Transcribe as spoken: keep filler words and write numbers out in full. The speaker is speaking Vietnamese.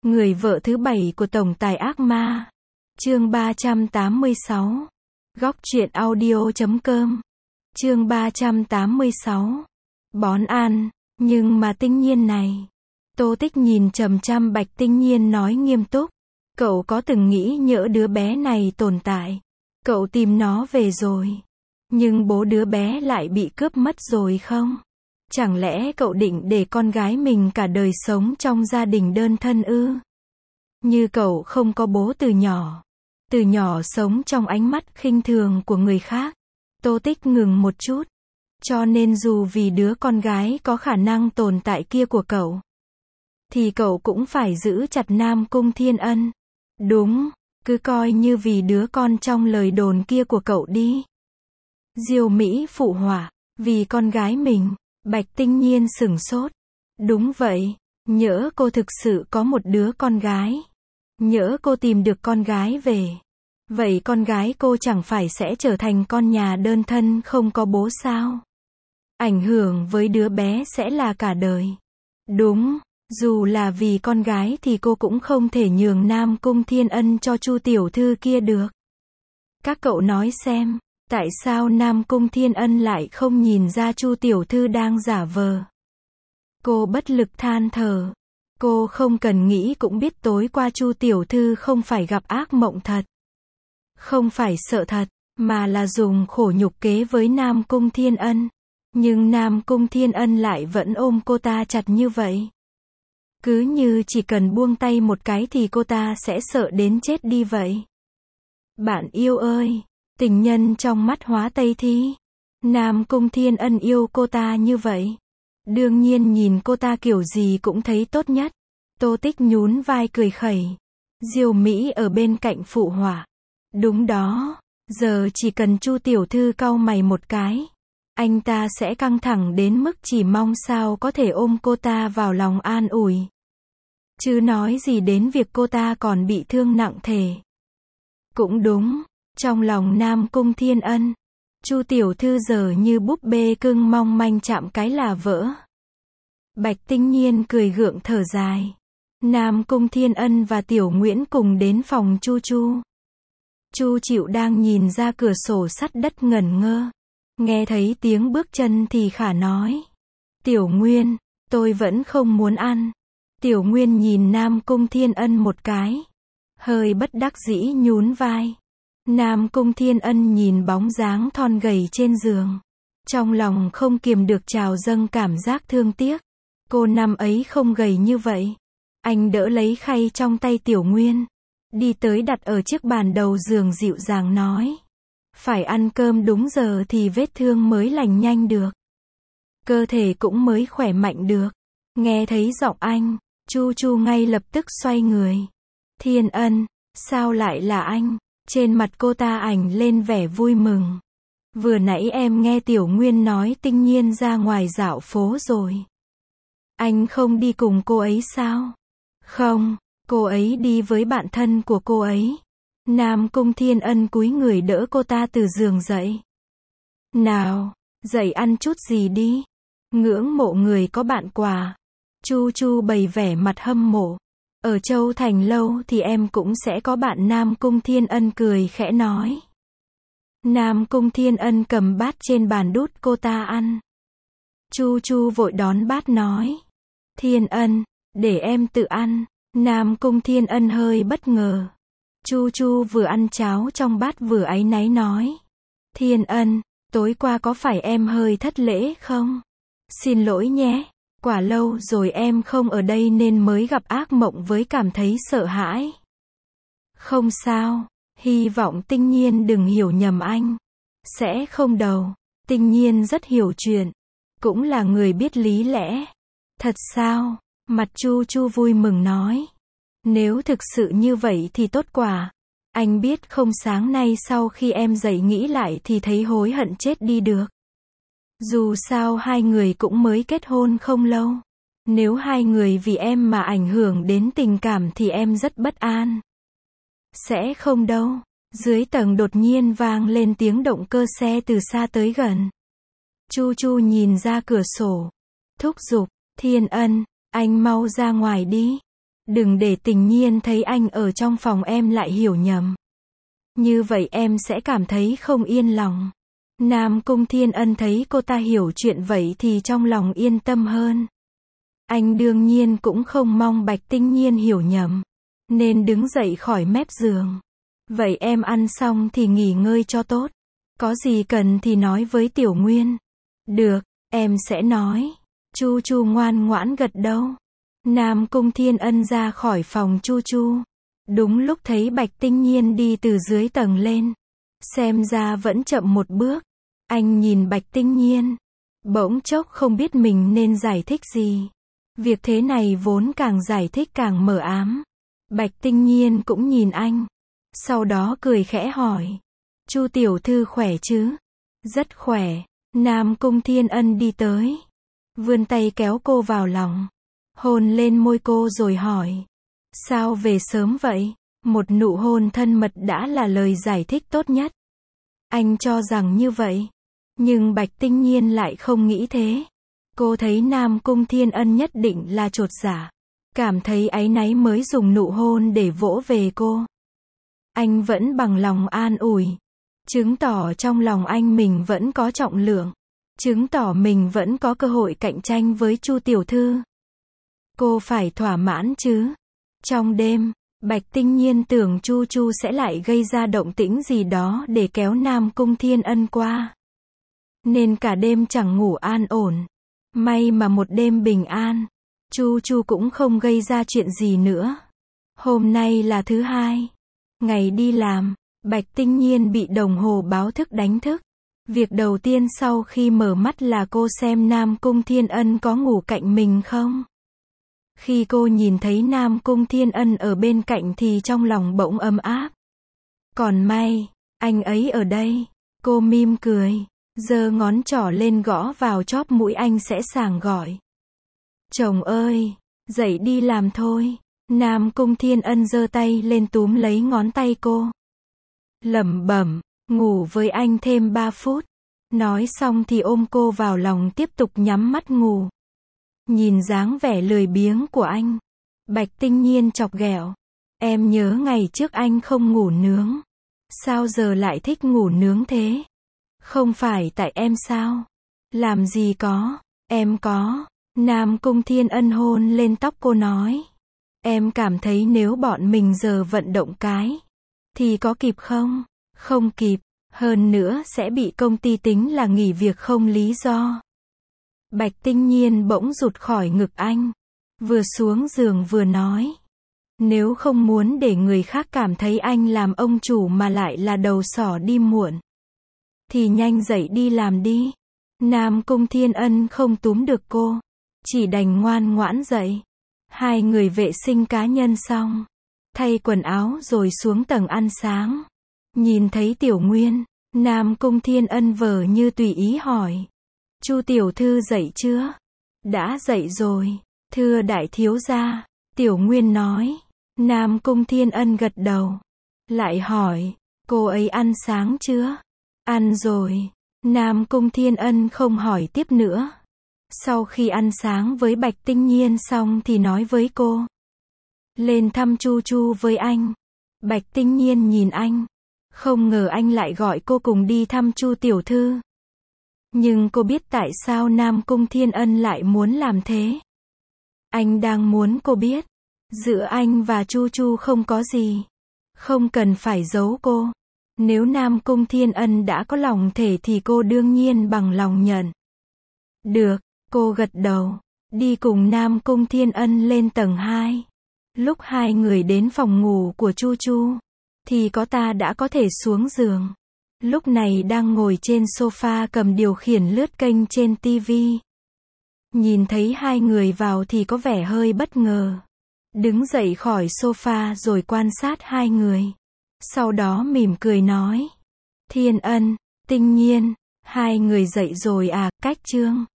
Người vợ thứ bảy của tổng tài ác ma. Chương ba trăm tám mươi sáu. Góc truyện audio chấm com. Chương ba trăm tám mươi sáu. Bón ăn. Nhưng mà Tinh Nhiên này. Tô Tích nhìn chằm chằm Bạch Tinh Nhiên nói nghiêm túc. Cậu có từng nghĩ nhỡ đứa bé này tồn tại. Cậu tìm nó về rồi. Nhưng bố đứa bé lại bị cướp mất rồi không? Chẳng lẽ cậu định để con gái mình cả đời sống trong gia đình đơn thân ư? Như cậu không có bố từ nhỏ. Từ nhỏ sống trong ánh mắt khinh thường của người khác. Tô Tích ngừng một chút. Cho nên dù vì đứa con gái có khả năng tồn tại kia của cậu, thì cậu cũng phải giữ chặt Nam Cung Thiên Ân. Đúng, cứ coi như vì đứa con trong lời đồn kia của cậu đi. Diêu Mỹ phụ họa, vì con gái mình. Bạch Tinh Nhiên sửng sốt. Đúng vậy, nhỡ cô thực sự có một đứa con gái. Nhỡ cô tìm được con gái về. Vậy con gái cô chẳng phải sẽ trở thành con nhà đơn thân không có bố sao? Ảnh hưởng với đứa bé sẽ là cả đời. Đúng, dù là vì con gái thì cô cũng không thể nhường Nam Cung Thiên Ân cho Chu tiểu thư kia được. Các cậu nói xem, tại sao Nam Cung Thiên Ân lại không nhìn ra Chu tiểu thư đang giả vờ? Cô bất lực than thở. Cô không cần nghĩ cũng biết tối qua Chu tiểu thư không phải gặp ác mộng thật. Không phải sợ thật, mà là dùng khổ nhục kế với Nam Cung Thiên Ân. Nhưng Nam Cung Thiên Ân lại vẫn ôm cô ta chặt như vậy. Cứ như chỉ cần buông tay một cái thì cô ta sẽ sợ đến chết đi vậy. Bạn yêu ơi, tình nhân trong mắt hóa Tây Thi. Nam Cung Thiên Ân yêu cô ta như vậy. Đương nhiên nhìn cô ta kiểu gì cũng thấy tốt nhất. Tô Tích nhún vai cười khẩy. Diêu Mỹ ở bên cạnh phụ họa. Đúng đó, giờ chỉ cần Chu tiểu thư cau mày một cái, anh ta sẽ căng thẳng đến mức chỉ mong sao có thể ôm cô ta vào lòng an ủi. Chứ nói gì đến việc cô ta còn bị thương nặng thể. Cũng đúng, trong lòng Nam Cung Thiên Ân, Chu tiểu thư giờ như búp bê cưng mong manh chạm cái là vỡ. Bạch Tinh Nhiên cười gượng thở dài. Nam Cung Thiên Ân và Tiểu Nguyễn cùng đến phòng Chu Chu. Chu Chịu đang nhìn ra cửa sổ sắt đất ngẩn ngơ. Nghe thấy tiếng bước chân thì khả nói. Tiểu Nguyên, tôi vẫn không muốn ăn. Tiểu Nguyên nhìn Nam Cung Thiên Ân một cái. Hơi bất đắc dĩ nhún vai. Nam Cung Thiên Ân nhìn bóng dáng thon gầy trên giường. Trong lòng không kiềm được trào dâng cảm giác thương tiếc. Cô năm ấy không gầy như vậy. Anh đỡ lấy khay trong tay Tiểu Nguyên. Đi tới đặt ở chiếc bàn đầu giường dịu dàng nói. Phải ăn cơm đúng giờ thì vết thương mới lành nhanh được. Cơ thể cũng mới khỏe mạnh được. Nghe thấy giọng anh, Chu Chu ngay lập tức xoay người. Thiên Ân, sao lại là anh? Trên mặt cô ta ảnh lên vẻ vui mừng. Vừa nãy em nghe Tiểu Nguyên nói Tinh Nhiên ra ngoài dạo phố rồi. Anh không đi cùng cô ấy sao? Không, cô ấy đi với bạn thân của cô ấy. Nam Cung Thiên Ân cúi người đỡ cô ta từ giường dậy. Nào, dậy ăn chút gì đi. Ngưỡng mộ người có bạn quà. Chu Chu bày vẻ mặt hâm mộ. Ở Châu Thành lâu thì em cũng sẽ có bạn. Nam Cung Thiên Ân cười khẽ nói. Nam Cung Thiên Ân cầm bát trên bàn đút cô ta ăn. Chu Chu vội đón bát nói. Thiên Ân, để em tự ăn. Nam Cung Thiên Ân hơi bất ngờ. Chu Chu vừa ăn cháo trong bát vừa áy náy nói. Thiên Ân, tối qua có phải em hơi thất lễ không? Xin lỗi nhé, quả lâu rồi em không ở đây nên mới gặp ác mộng với cảm thấy sợ hãi. Không sao, hy vọng Tinh Nhiên đừng hiểu nhầm anh. Sẽ không đâu, Tinh Nhiên rất hiểu chuyện. Cũng là người biết lý lẽ. Thật sao? Mặt Chu Chu vui mừng nói. Nếu thực sự như vậy thì tốt quá. Anh biết không, sáng nay sau khi em dậy nghĩ lại thì thấy hối hận chết đi được. Dù sao hai người cũng mới kết hôn không lâu. Nếu hai người vì em mà ảnh hưởng đến tình cảm thì em rất bất an. Sẽ không đâu. Dưới tầng đột nhiên vang lên tiếng động cơ xe từ xa tới gần. Chu Chu nhìn ra cửa sổ. Thúc giục, Thiên Ân, anh mau ra ngoài đi. Đừng để Tình Nhiên thấy anh ở trong phòng em lại hiểu nhầm. Như vậy em sẽ cảm thấy không yên lòng. Nam Cung Thiên Ân thấy cô ta hiểu chuyện vậy thì trong lòng yên tâm hơn. Anh đương nhiên cũng không mong Bạch Tinh Nhiên hiểu nhầm, nên đứng dậy khỏi mép giường. Vậy em ăn xong thì nghỉ ngơi cho tốt. Có gì cần thì nói với Tiểu Nguyên. Được, em sẽ nói. Chu Chu ngoan ngoãn gật đầu. Nam Cung Thiên Ân ra khỏi phòng Chu Chu. Đúng lúc thấy Bạch Tinh Nhiên đi từ dưới tầng lên. Xem ra vẫn chậm một bước. Anh nhìn Bạch Tinh Nhiên. Bỗng chốc không biết mình nên giải thích gì. Việc thế này vốn càng giải thích càng mờ ám. Bạch Tinh Nhiên cũng nhìn anh. Sau đó cười khẽ hỏi. Chu tiểu thư khỏe chứ? Rất khỏe. Nam Cung Thiên Ân đi tới. Vươn tay kéo cô vào lòng. Hôn lên môi cô rồi hỏi. Sao về sớm vậy? Một nụ hôn thân mật đã là lời giải thích tốt nhất. Anh cho rằng như vậy. Nhưng Bạch Tinh Nhiên lại không nghĩ thế. Cô thấy Nam Cung Thiên Ân nhất định là chột dạ. Cảm thấy áy náy mới dùng nụ hôn để vỗ về cô. Anh vẫn bằng lòng an ủi. Chứng tỏ trong lòng anh mình vẫn có trọng lượng. Chứng tỏ mình vẫn có cơ hội cạnh tranh với Chu tiểu thư. Cô phải thỏa mãn chứ. Trong đêm, Bạch Tinh Nhiên tưởng Chu Chu sẽ lại gây ra động tĩnh gì đó để kéo Nam Cung Thiên Ân qua. Nên cả đêm chẳng ngủ an ổn. May mà một đêm bình an. Chu Chu cũng không gây ra chuyện gì nữa. Hôm nay là thứ hai. Ngày đi làm, Bạch Tinh Nhiên bị đồng hồ báo thức đánh thức. Việc đầu tiên sau khi mở mắt là cô xem Nam Cung Thiên Ân có ngủ cạnh mình không. Khi cô nhìn thấy Nam Cung Thiên Ân ở bên cạnh thì trong lòng bỗng ấm áp. Còn may, anh ấy ở đây. Cô mỉm cười, giơ ngón trỏ lên gõ vào chóp mũi anh sẽ sảng gọi. Chồng ơi, dậy đi làm thôi. Nam Cung Thiên Ân giơ tay lên túm lấy ngón tay cô. Lẩm bẩm, ngủ với anh thêm ba phút. Nói xong thì ôm cô vào lòng tiếp tục nhắm mắt ngủ. Nhìn dáng vẻ lười biếng của anh, Bạch Tinh Nhiên chọc ghẹo. Em nhớ ngày trước anh không ngủ nướng. Sao giờ lại thích ngủ nướng thế? Không phải tại em sao? Làm gì có, em có. Nam Cung Thiên Ân hôn lên tóc cô nói. Em cảm thấy nếu bọn mình giờ vận động cái, thì có kịp không? Không kịp, hơn nữa sẽ bị công ty tính là nghỉ việc không lý do. Bạch Tinh Nhiên bỗng rụt khỏi ngực anh. Vừa xuống giường vừa nói. Nếu không muốn để người khác cảm thấy anh làm ông chủ mà lại là đầu sỏ đi muộn, thì nhanh dậy đi làm đi. Nam Cung Thiên Ân không túm được cô. Chỉ đành ngoan ngoãn dậy. Hai người vệ sinh cá nhân xong. Thay quần áo rồi xuống tầng ăn sáng. Nhìn thấy Tiểu Nguyên, Nam Cung Thiên Ân vờ như tùy ý hỏi. Chu tiểu thư dậy chưa? Đã dậy rồi. Thưa đại thiếu gia. Tiểu Nguyên nói. Nam Cung Thiên Ân gật đầu. Lại hỏi. Cô ấy ăn sáng chưa? Ăn rồi. Nam Cung Thiên Ân không hỏi tiếp nữa. Sau khi ăn sáng với Bạch Tinh Nhiên xong thì nói với cô. Lên thăm Chu Chu với anh. Bạch Tinh Nhiên nhìn anh. Không ngờ anh lại gọi cô cùng đi thăm Chu tiểu thư. Nhưng cô biết tại sao Nam Cung Thiên Ân lại muốn làm thế. Anh đang muốn cô biết. Giữa anh và Chu Chu không có gì. Không cần phải giấu cô. Nếu Nam Cung Thiên Ân đã có lòng thể thì cô đương nhiên bằng lòng nhận. Được, cô gật đầu. Đi cùng Nam Cung Thiên Ân lên tầng hai. Lúc hai người đến phòng ngủ của Chu Chu, thì có ta đã có thể xuống giường. Lúc này đang ngồi trên sofa cầm điều khiển lướt kênh trên tivi. Nhìn thấy hai người vào thì có vẻ hơi bất ngờ. Đứng dậy khỏi sofa rồi quan sát hai người. Sau đó mỉm cười nói. Thiên Ân, Tinh Nhiên, hai người dậy rồi à, cách chương.